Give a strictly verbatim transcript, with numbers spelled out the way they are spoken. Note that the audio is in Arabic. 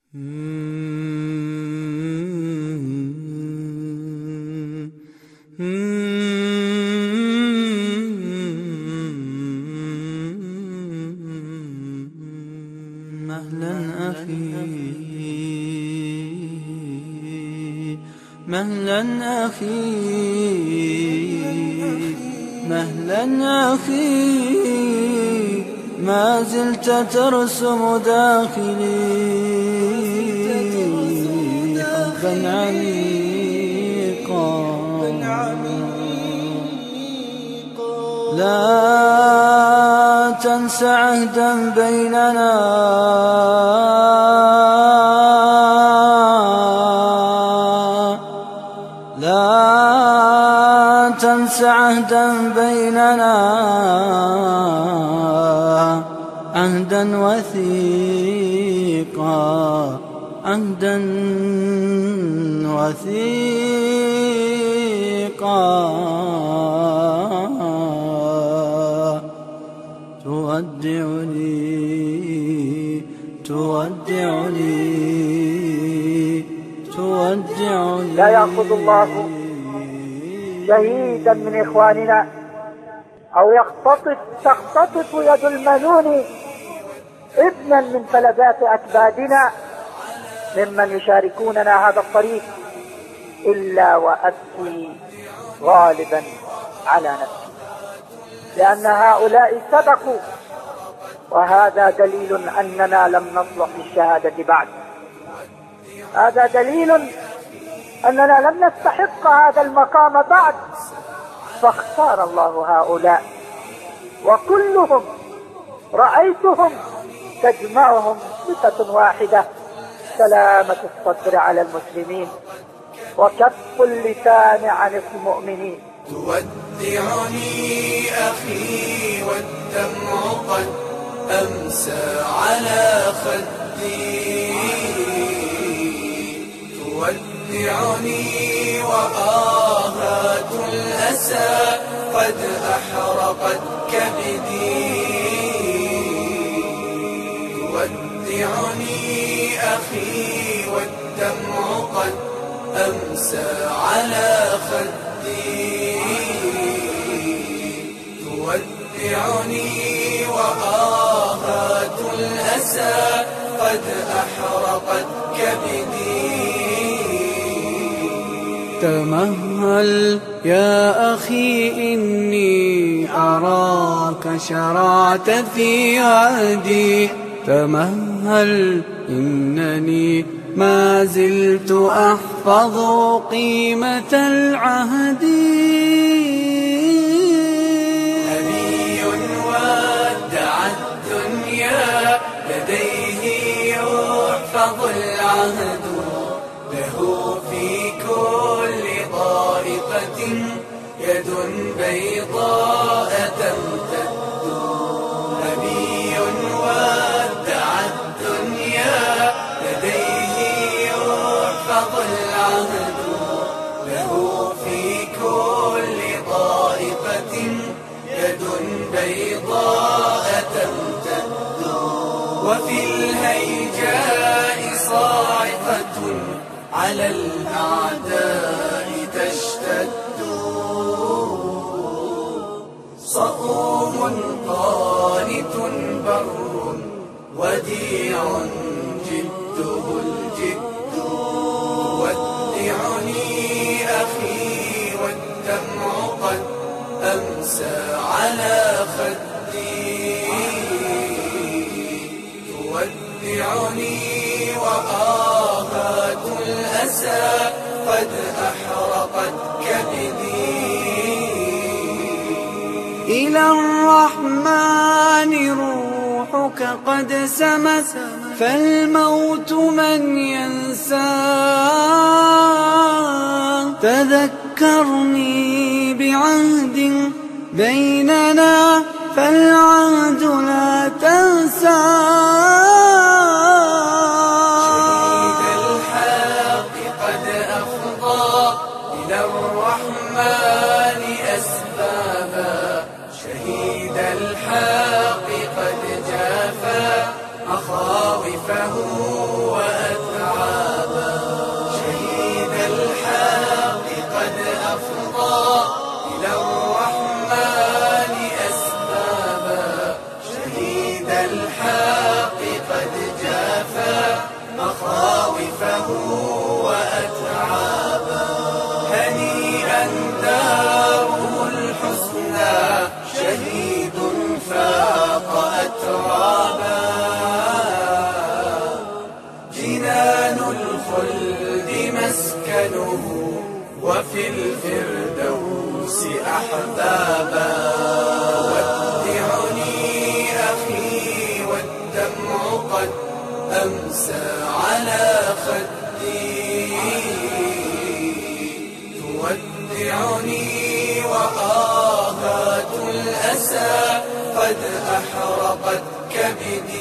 مهلا أخي مهلا أخي مهلا أخي ما زلت ترسم داخلي حبا عميقا لا تنس عهدا بيننا لا تنس عهدا بيننا عهدا وثيقا عهدا وثيقا تودعني تودعني تودعني لا يأخذ الله شهيدا من إخواننا أو يختطف تختطف يد المنون ابنا من فلذات أكبادنا ممن يشاركوننا هذا الطريق إلا وأبكي غالبا على نفسي، لأن هؤلاء سبقوا، وهذا دليل أننا لم نصلح للشهادة بعد. هذا دليل أننا لم نستحق هذا المقام بعد، فاختار الله هؤلاء، وكلهم رأيتهم تجمعهم صفة واحدة: سلامة الصدر على المسلمين وكف اللسان عن المؤمنين. تودعني أخي والدمع قد أمسى على خدي، تودعني وآهات الأسى قد أحرقت كبدي، تودعني أخي والدمع قد أمسى على خدي، تودعني وآهات الأسى قد أحرقت كبدي. تمهل يا أخي إني أراك شرعت في عهدي، تمهل إنني ما زلت أحفظ قيمة العهد. نبي ودع الدنيا لديه يحفظ العهد، له في كل طائفة يد بيضاء تمتد. نبي ودع الدنيا لديه يحفظ العهد، له في كل طائفة يد بيضاء تمتد. وفي الهيجاء صاعقة على الأعداء تشتد، صؤوم قانت بر وديع جده الجد. تودعني أخي والدمع قد أمسى على خدي، تودعني وآهات الأسى قد أحرقت كبدي. إلى الرحمن روحك قد سمت، فالموت من ينساه. تذكرني بعهد بيننا فالعهد لا تنساه. شهيد الحق قد أفضى إلى الرحمن أسبابا، شهيد الحق قد جافى مخاوفه وأتى. وفي الفردوس أحبابا. ودعني أخي والدمع قد أمسى على خدي، تودعني وآهات الأسى قد أحرقت كبدي.